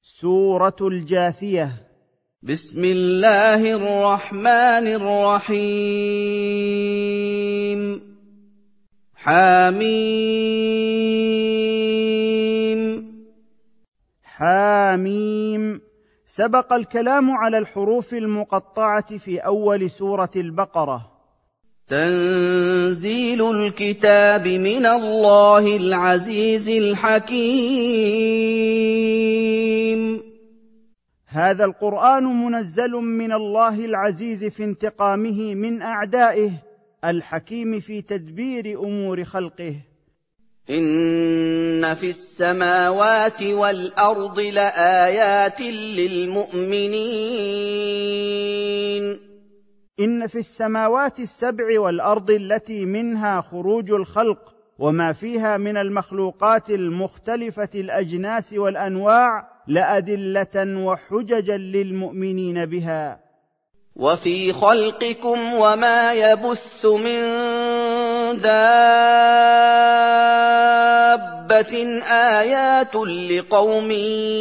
سورة الجاثية. بسم الله الرحمن الرحيم. حميم. حميم. سبق الكلام على الحروف المقطعة في أول سورة البقرة. تنزيل الكتاب من الله العزيز الحكيم. هذا القرآن منزل من الله العزيز في انتقامه من أعدائه، الحكيم في تدبير أمور خلقه. إن في السماوات والأرض لآيات للمؤمنين. إن في السماوات السبع والأرض التي منها خروج الخلق وما فيها من المخلوقات المختلفة الأجناس والأنواع لأدلة وحججا للمؤمنين بها. وفي خلقكم وما يبث من دابة آيات لقوم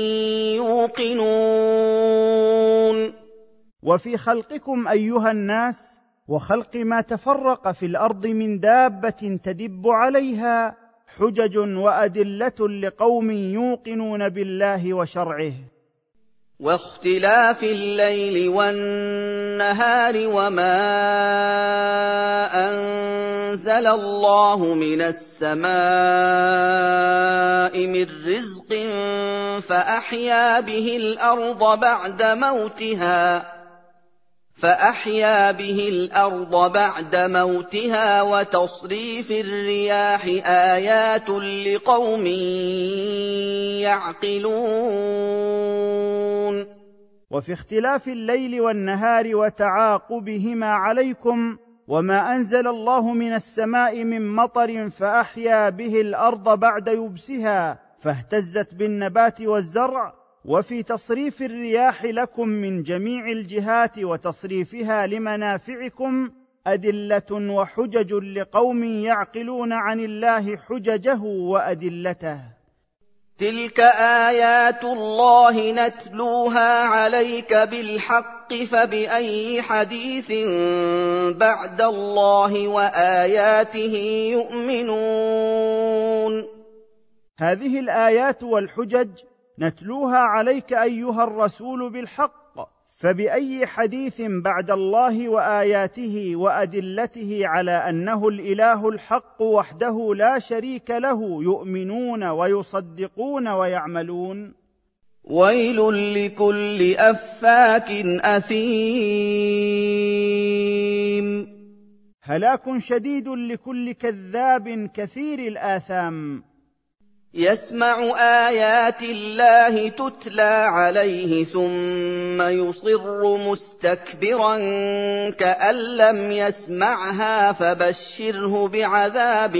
يوقنون. وفي خلقكم أيها الناس وخلق ما تفرق في الأرض من دابة تدب عليها حجج وأدلة لقوم يوقنون بالله وشرعه. واختلاف الليل والنهار وما أنزل الله من السماء من رزق فأحيا به الأرض بعد موتها وتصريف الرياح آيات لقوم يعقلون. وفي اختلاف الليل والنهار وتعاقبهما عليكم وما أنزل الله من السماء من مطر فأحيا به الأرض بعد يبسها فاهتزت بالنبات والزرع، وفي تصريف الرياح لكم من جميع الجهات وتصريفها لمنافعكم أدلة وحجج لقوم يعقلون عن الله حججه وأدلته. تلك آيات الله نتلوها عليك بالحق فبأي حديث بعد الله وآياته يؤمنون. هذه الآيات والحجج نتلوها عليك أيها الرسول بالحق، فبأي حديث بعد الله وآياته وأدلته على أنه الإله الحق وحده لا شريك له يؤمنون ويصدقون ويعملون. ويل لكل أفاك أثيم. هلاك شديد لكل كذاب كثير الآثام. يسمع آيات الله تتلى عليه ثم يصر مستكبرا كأن لم يسمعها فبشره بعذاب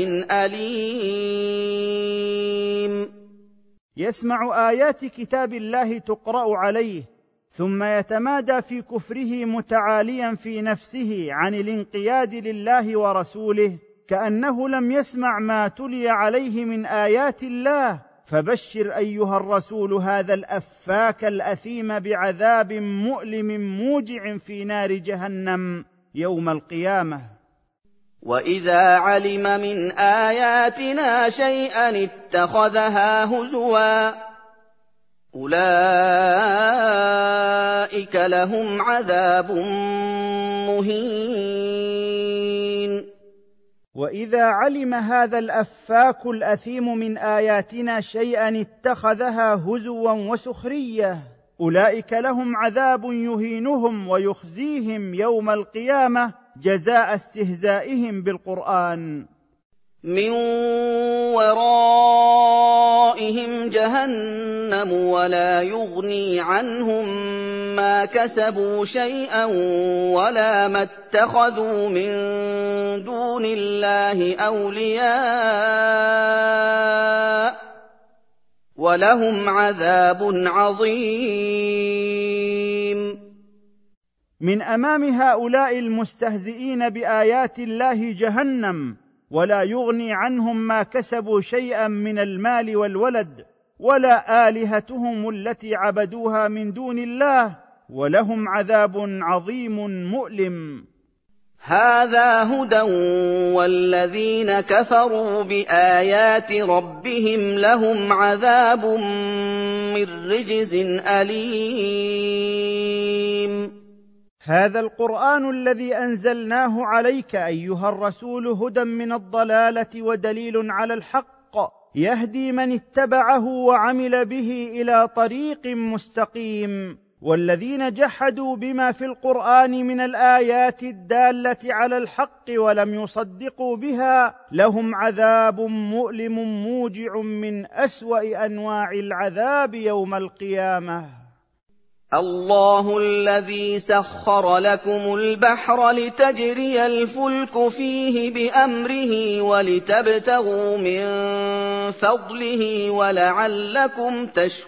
أليم. يسمع آيات كتاب الله تقرأ عليه ثم يتمادى في كفره متعاليا في نفسه عن الانقياد لله ورسوله كأنه لم يسمع ما تلي عليه من آيات الله، فبشر أيها الرسول هذا الأفاك الأثيم بعذاب مؤلم موجع في نار جهنم يوم القيامة. وإذا علم من آياتنا شيئا اتخذها هزوا أولئك لهم عذاب مهين. وإذا علم هذا الأفاك الأثيم من آياتنا شيئا اتخذها هزوا وسخرية أولئك لهم عذاب يهينهم ويخزيهم يوم القيامة جزاء استهزائهم بالقرآن. من ورائهم جهنم ولا يغني عنهم ما كسبوا شيئا ولا ما اتخذوا من دون الله أولياء ولهم عذاب عظيم. من أمام هؤلاء المستهزئين بآيات الله جهنم ولا يغني عنهم ما كسبوا شيئا من المال والولد، ولا آلهتهم التي عبدوها من دون الله، ولهم عذاب عظيم مؤلم. هذا هدى والذين كفروا بآيات ربهم لهم عذاب من رجز أليم. هذا القرآن الذي أنزلناه عليك أيها الرسول هدى من الضلالة ودليل على الحق، يهدي من اتبعه وعمل به إلى طريق مستقيم. والذين جحدوا بما في القرآن من الآيات الدالة على الحق ولم يصدقوا بها لهم عذاب مؤلم موجع من أسوأ أنواع العذاب يوم القيامة. الله الذي سخر لكم البحر لتجري الفلك فيه بأمره ولتبتغوا من فضله ولعلكم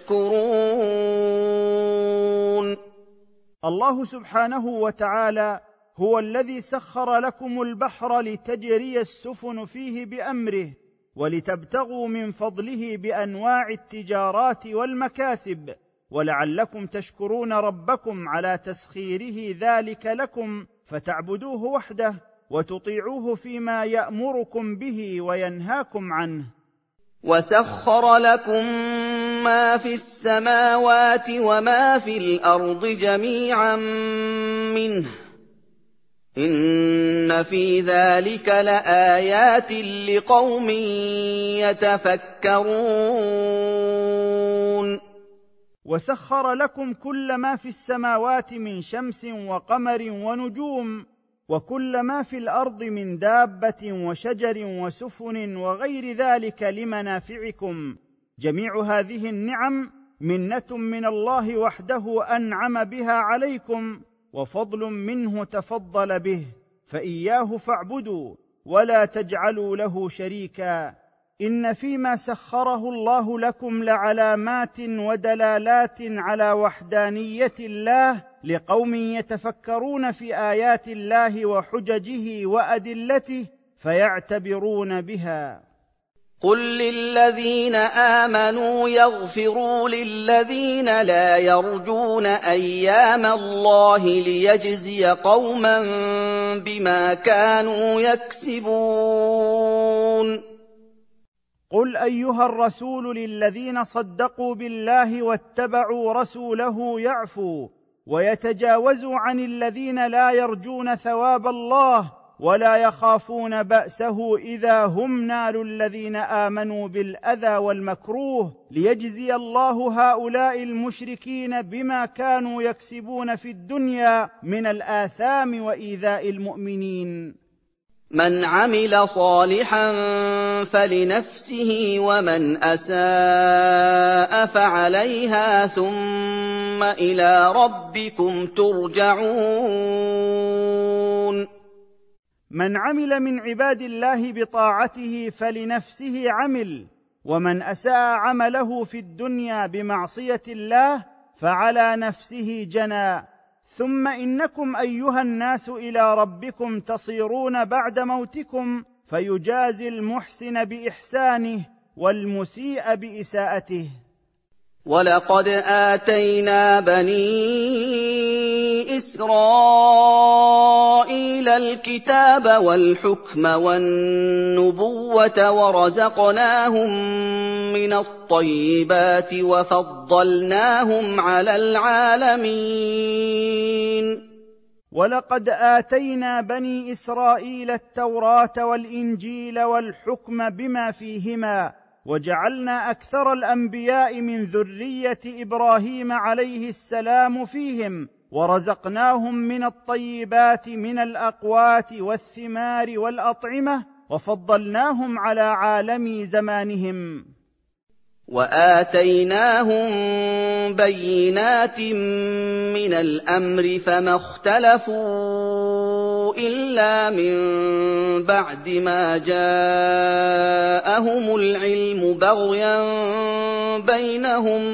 تشكرون. الله سبحانه وتعالى هو الذي سخر لكم البحر لتجري السفن فيه بأمره ولتبتغوا من فضله بأنواع التجارات والمكاسب، ولعلكم تشكرون ربكم على تسخيره ذلك لكم فتعبدوه وحده وتطيعوه فيما يأمركم به وينهاكم عنه. وسخر لكم ما في السماوات وما في الأرض جميعا منه إن في ذلك لآيات لقوم يتفكرون. وسخر لكم كل ما في السماوات من شمس وقمر ونجوم، وكل ما في الأرض من دابة وشجر وسفن وغير ذلك لمنافعكم. جميع هذه النعم منة من الله وحده أنعم بها عليكم، وفضل منه تفضل به، فإياه فاعبدوا ولا تجعلوا له شريكا. إن فيما سخره الله لكم لعلامات ودلالات على وحدانية الله لقوم يتفكرون في آيات الله وحججه وأدلته فيعتبرون بها. قل للذين آمنوا يغفروا للذين لا يرجون أيام الله ليجزي قوما بما كانوا يكسبون. قل أيها الرسول للذين صدقوا بالله واتبعوا رسوله يعفوا ويتجاوزوا عن الذين لا يرجون ثواب الله ولا يخافون بأسه إذا هم نالوا الذين آمنوا بالأذى والمكروه، ليجزي الله هؤلاء المشركين بما كانوا يكسبون في الدنيا من الآثام وإيذاء المؤمنين. من عمل صالحا فلنفسه ومن أساء فعليها ثم إلى ربكم ترجعون. من عمل من عباد الله بطاعته فلنفسه عمل، ومن أساء عمله في الدنيا بمعصية الله فعلى نفسه جنى. ثم إنكم أيها الناس إلى ربكم تصيرون بعد موتكم فيجازي المحسن بإحسانه والمسيء بإساءته. ولقد آتينا بني إسرائيل الكتاب والحكم والنبوة ورزقناهم من الطيبات وفضلناهم على العالمين. ولقد آتينا بني إسرائيل التوراة والإنجيل والحكم بما فيهما، وجعلنا أكثر الأنبياء من ذرية إبراهيم عليه السلام فيهم، ورزقناهم من الطيبات من الأقوات والثمار والأطعمة، وفضلناهم على عالم زمانهم. وآتيناهم بينات من الأمر فما اختلفوا إلا من بعد ما جاءهم العلم بغيا بينهم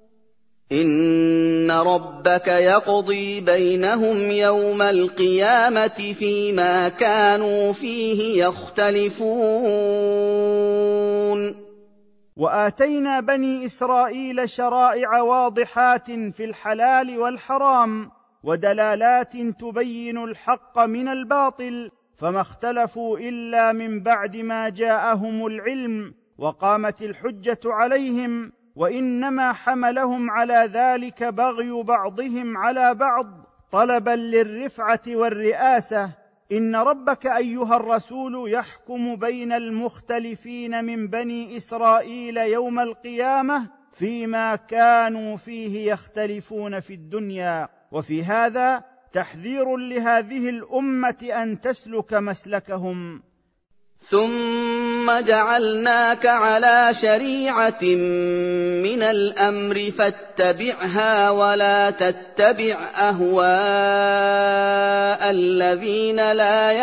إن ربك يقضي بينهم يوم القيامة فيما كانوا فيه يختلفون. وآتينا بني إسرائيل شرائع واضحات في الحلال والحرام ودلالات تبين الحق من الباطل، فما اختلفوا إلا من بعد ما جاءهم العلم وقامت الحجة عليهم، وإنما حملهم على ذلك بغي بعضهم على بعض طلبا للرفعة والرئاسة. إن ربك أيها الرسول يحكم بين المختلفين من بني إسرائيل يوم القيامة فيما كانوا فيه يختلفون في الدنيا. وفي هذا تحذير لهذه الأمة أن تسلك مسلكهم. ثم جعلناك على شريعة من الأمر فاتبعها ولا تتبع أهواء الذين لا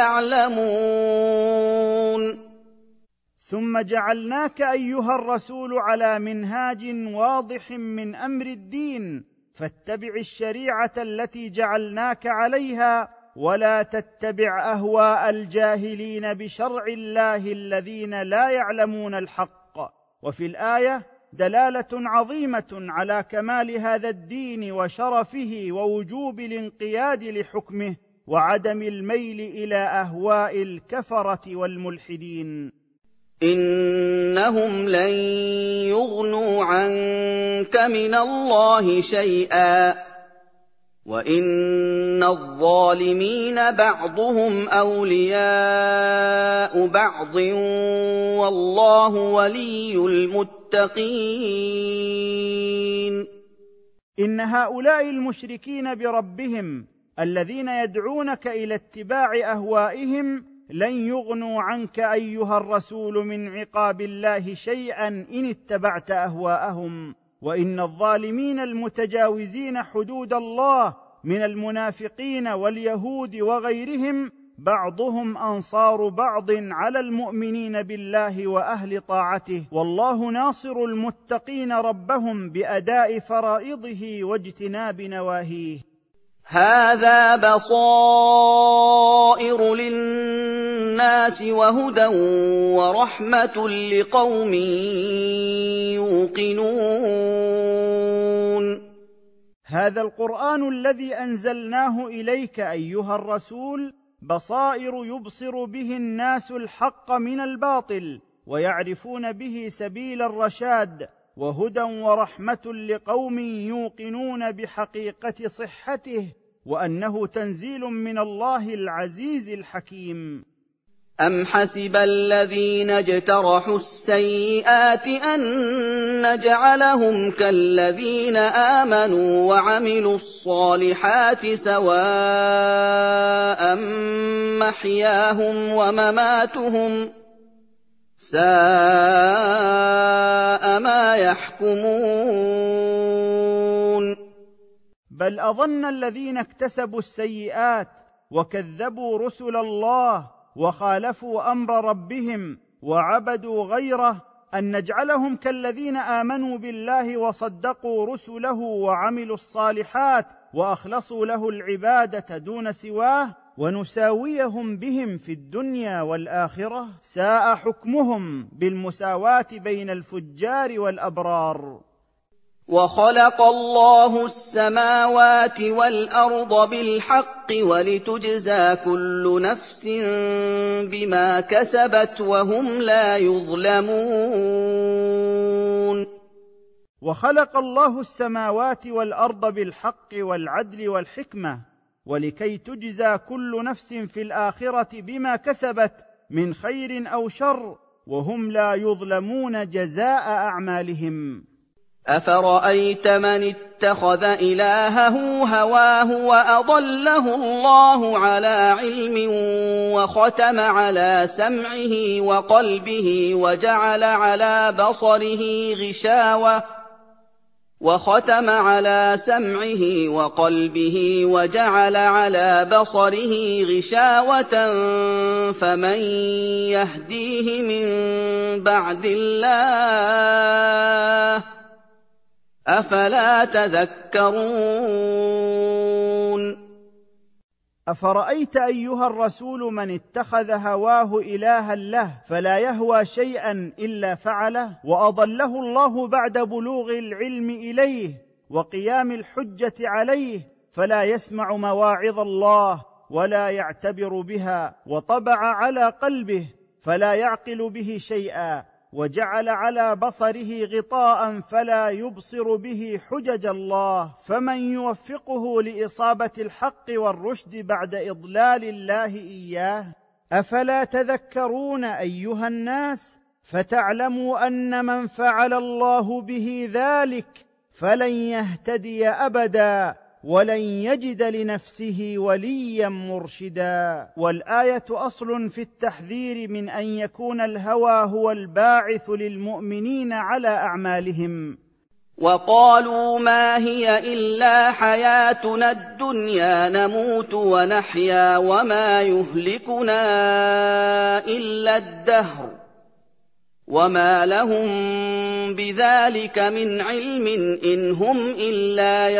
يعلمون. ثم جعلناك أيها الرسول على منهاج واضح من أمر الدين، فاتبع الشريعة التي جعلناك عليها ولا تتبع أهواء الجاهلين بشرع الله الذين لا يعلمون الحق. وفي الآية دلالة عظيمة على كمال هذا الدين وشرفه ووجوب الانقياد لحكمه وعدم الميل إلى أهواء الكفرة والملحدين. إنهم لن يغنوا عنك من الله شيئا وإن الظالمين بعضهم أولياء بعض والله ولي المتقين. إن هؤلاء المشركين بربهم الذين يدعونك إلى اتباع أهوائهم لن يغنوا عنك أيها الرسول من عقاب الله شيئا إن اتبعت أهواءهم. وإن الظالمين المتجاوزين حدود الله من المنافقين واليهود وغيرهم بعضهم أنصار بعض على المؤمنين بالله وأهل طاعته، والله ناصر المتقين ربهم بأداء فرائضه واجتناب نواهيه. هذا بصائر للناس وهدى ورحمة لقوم يوقنون. هذا القرآن الذي أنزلناه إليك أيها الرسول بصائر يبصر به الناس الحق من الباطل ويعرفون به سبيل الرشاد، وهدى ورحمة لقوم يوقنون بحقيقة صحته وأنه تنزيل من الله العزيز الحكيم. أم حسب الذين اجترحوا السيئات أن نجعلهم كالذين آمنوا وعملوا الصالحات سواء محياهم ومماتهم ساء ما يحكمون. بل أظن الذين اكتسبوا السيئات وكذبوا رسل الله وخالفوا أمر ربهم وعبدوا غيره أن نجعلهم كالذين آمنوا بالله وصدقوا رسله وعملوا الصالحات وأخلصوا له العبادة دون سواه ونساويهم بهم في الدنيا والآخرة. ساء حكمهم بالمساواة بين الفجار والأبرار. وخلق الله السماوات والأرض بالحق ولتجزى كل نفس بما كسبت وهم لا يظلمون. وخلق الله السماوات والأرض بالحق والعدل والحكمة ولكي تجزى كل نفس في الآخرة بما كسبت من خير أو شر وهم لا يظلمون جزاء أعمالهم. أفرأيت من اتخذ إلهه هواه وأضله الله على علم وختم على سمعه وقلبه وجعل على بصره غشاوة فمن يهديه من بعد الله أفلا تذكرون. أفرأيت أيها الرسول من اتخذ هواه إلها له فلا يهوى شيئا إلا فعله، وأضله الله بعد بلوغ العلم إليه وقيام الحجة عليه، فلا يسمع مواعظ الله ولا يعتبر بها، وطبع على قلبه فلا يعقل به شيئا، وجعل على بصره غطاء فلا يبصر به حجج الله، فمن يوفقه لإصابة الحق والرشد بعد إضلال الله إياه؟ أفلا تذكرون أيها الناس، فتعلموا أن من فعل الله به ذلك فلن يهتدي أبدا ولن يجد لنفسه وليا مرشدا. والآية أصل في التحذير من أن يكون الهوى هو الباعث للمؤمنين على أعمالهم. وقالوا ما هي إلا حياتنا الدنيا نموت ونحيا وما يهلكنا إلا الدهر وما لهم بذلك من علم إن هم إلا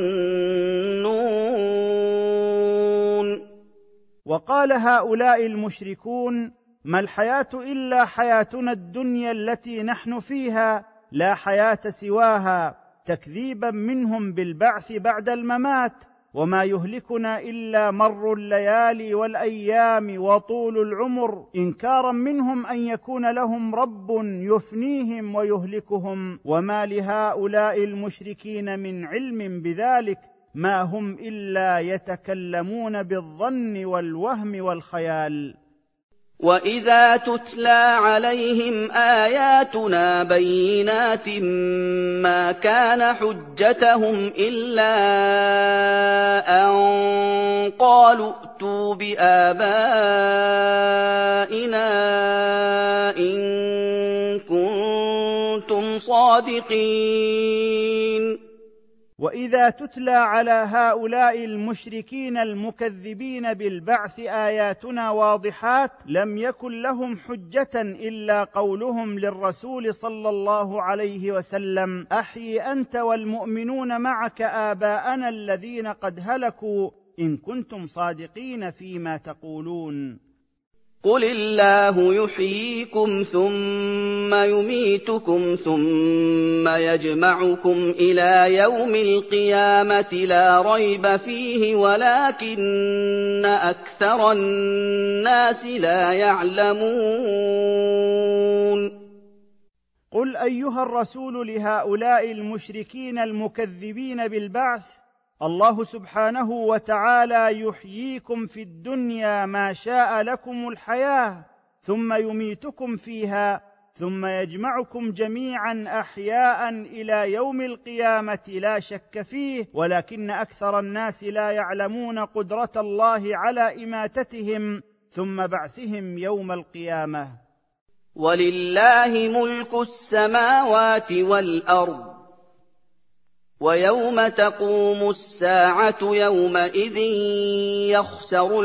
يظنون. وقال هؤلاء المشركون ما الحياة إلا حياتنا الدنيا التي نحن فيها لا حياة سواها، تكذيبا منهم بالبعث بعد الممات، وما يهلكنا إلا مر الليالي والأيام وطول العمر، إنكارا منهم أن يكون لهم رب يفنيهم ويهلكهم، وما لهؤلاء المشركين من علم بذلك، ما هم إلا يتكلمون بالظن والوهم والخيال. وَإِذَا تُتْلَىٰ عَلَيْهِمْ آيَاتُنَا بَيِّنَاتٍ مَّا كَانَ حُجَّتَهُمْ إِلَّا أَن قَالُوا ائْتُوا بِآبَائِنَا إِن كُنتُمْ صَادِقِينَ. وإذا تتلى على هؤلاء المشركين المكذبين بالبعث آياتنا واضحات لم يكن لهم حجة إلا قولهم للرسول صلى الله عليه وسلم: أحيي أنت والمؤمنون معك آباءنا الذين قد هلكوا إن كنتم صادقين فيما تقولون. قُلِ اللَّهُ يُحْيِيكُمْ ثُمَّ يُمِيتُكُمْ ثُمَّ يَجْمَعُكُمْ إِلَىٰ يَوْمِ الْقِيَامَةِ لَا رَيْبَ فِيهِ وَلَٰكِنَّ أَكْثَرَ النَّاسِ لَا يَعْلَمُونَ. قل أيها الرسول لهؤلاء المشركين المكذبين بالبعث: الله سبحانه وتعالى يحييكم في الدنيا ما شاء لكم الحياة، ثم يميتكم فيها، ثم يجمعكم جميعا أحياء إلى يوم القيامة لا شك فيه، ولكن أكثر الناس لا يعلمون قدرة الله على إماتتهم ثم بعثهم يوم القيامة. ولله ملك السماوات والأرض ويوم تقوم الساعة يومئذ يخسر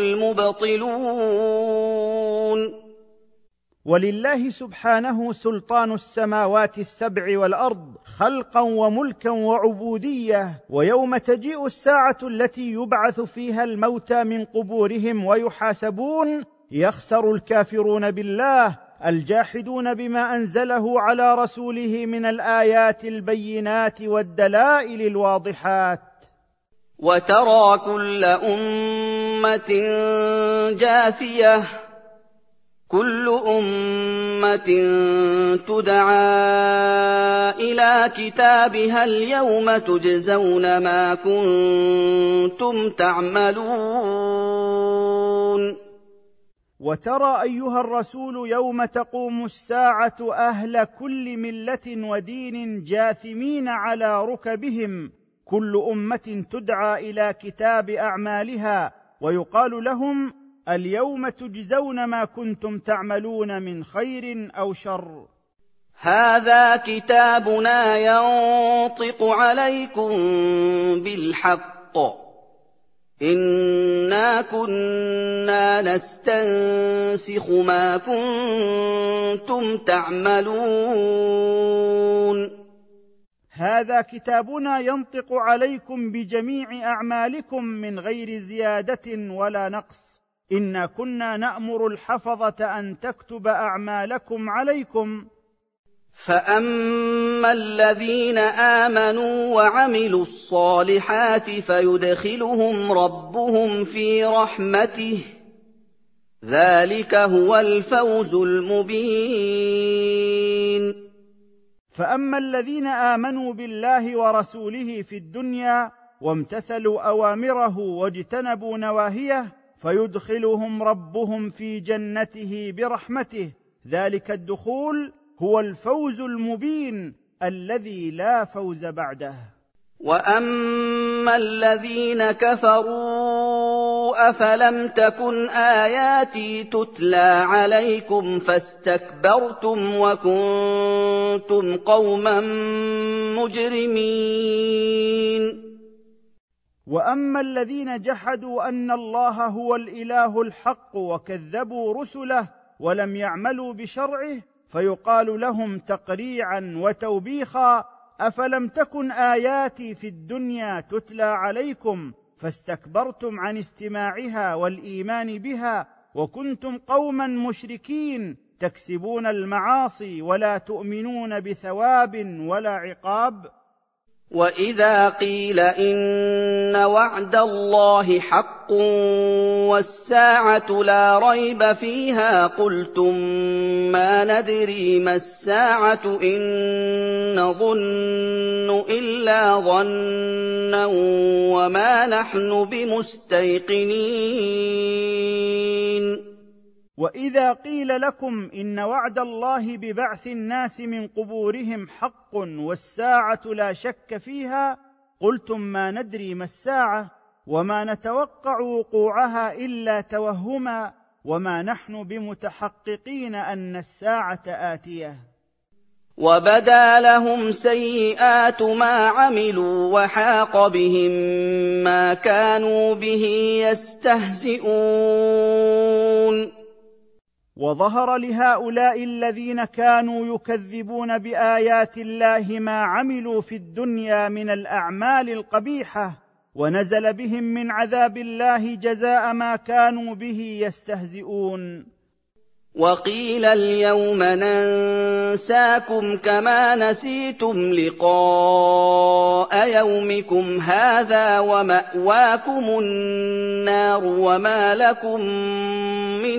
المبطلون. ولله سبحانه سلطان السماوات السبع والأرض خلقا وملكا وعبودية، ويوم تجيء الساعة التي يبعث فيها الموتى من قبورهم ويحاسبون يخسر الكافرون بالله الجاحدون بما أنزله على رسوله من الآيات البينات والدلائل الواضحات. وترى كل أمة جاثية كل أمة تدعى إلى كتابها اليوم تجزون ما كنتم تعملون. وترى أيها الرسول يوم تقوم الساعة أهل كل ملة ودين جاثمين على ركبهم، كل أمة تدعى إلى كتاب أعمالها ويقال لهم: اليوم تجزون ما كنتم تعملون من خير أو شر. هذا كتابنا ينطق عليكم بالحق إنا كنا نستنسخ ما كنتم تعملون. هذا كتابنا ينطق عليكم بجميع أعمالكم من غير زيادة ولا نقص، إنا كنا نأمر الحفظة أن تكتب أعمالكم عليكم. فأما الذين آمنوا وعملوا الصالحات فيدخلهم ربهم في رحمته، ذلك هو الفوز المبين. فأما الذين آمنوا بالله ورسوله في الدنيا وامتثلوا أوامره واجتنبوا نواهيه فيدخلهم ربهم في جنته برحمته، ذلك الدخول هو الفوز المبين الذي لا فوز بعده. وأما الذين كفروا أفلم تكن آياتي تتلى عليكم فاستكبرتم وكنتم قوما مجرمين. وأما الذين جحدوا أن الله هو الإله الحق وكذبوا رسله ولم يعملوا بشرعه فيقال لهم تقريعا وتوبيخا: أفلم تكن آياتي في الدنيا تتلى عليكم فاستكبرتم عن استماعها والإيمان بها وكنتم قوما مشركين تكسبون المعاصي ولا تؤمنون بثواب ولا عقاب. وإذا قيل إن وعد الله حق والساعة لا ريب فيها قلتم ما ندري ما الساعة إن نظن إلا ظنا وما نحن بمستيقنين. وإذا قيل لكم إن وعد الله ببعث الناس من قبورهم حق والساعة لا شك فيها قلتم ما ندري ما الساعة وما نتوقع وقوعها إلا توهما وما نحن بمتحققين أن الساعة آتية. وبدا لهم سيئات ما عملوا وحاق بهم ما كانوا به يستهزئون. وظهر لهؤلاء الذين كانوا يكذبون بآيات الله ما عملوا في الدنيا من الأعمال القبيحة، ونزل بهم من عذاب الله جزاء ما كانوا به يستهزئون. وقيل اليوم ننساكم كما نسيتم لقاء يومكم هذا ومأواكم النار وما لكم من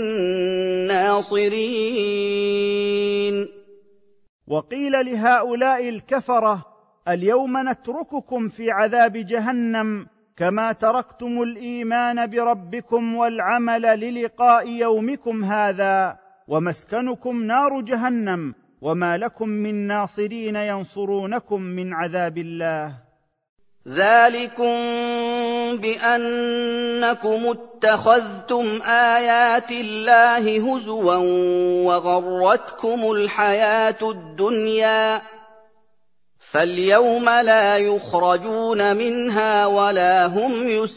ناصرين. وقيل لهؤلاء الكفرة: اليوم نترككم في عذاب جهنم كما تركتم الإيمان بربكم والعمل للقاء يومكم هذا ومسكنكم نار جهنم وما لكم من ناصرين ينصرونكم من عذاب الله. ذلكم بأنكم اتخذتم آيات الله هزوا وغرتكم الحياة الدنيا فاليوم لا يخرجون منها ولا هم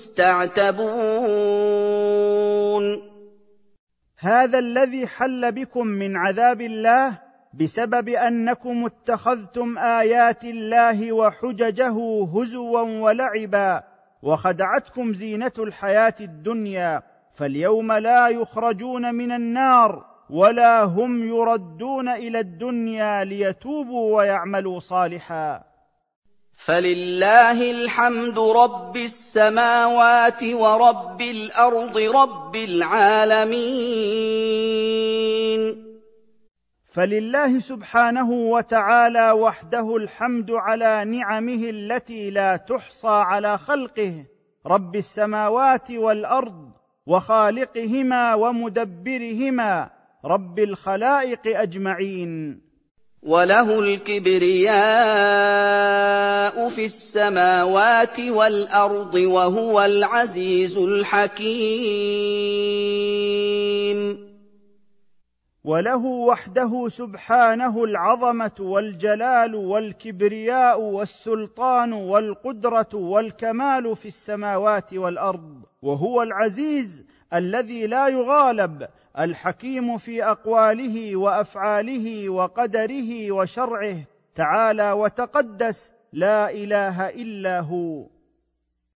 يستعتبون. هذا الذي حل بكم من عذاب الله بسبب أنكم اتخذتم آيات الله وحججه هزوا ولعبا وخدعتكم زينة الحياة الدنيا، فاليوم لا يخرجون من النار ولا هم يردون إلى الدنيا ليتوبوا ويعملوا صالحا. فلله الحمد رب السماوات ورب الأرض رب العالمين. فلله سبحانه وتعالى وحده الحمد على نعمه التي لا تحصى على خلقه، رب السماوات والأرض وخالقهما ومدبرهما، رب الخلائق أجمعين. وله الكبرياء في السماوات والأرض وهو العزيز الحكيم. وله وحده سبحانه العظمة والجلال والكبرياء والسلطان والقدرة والكمال في السماوات والأرض، وهو العزيز الذي لا يغالب، الحكيم في أقواله وأفعاله وقدره وشرعه، تعالى وتقدس لا اله الا هو.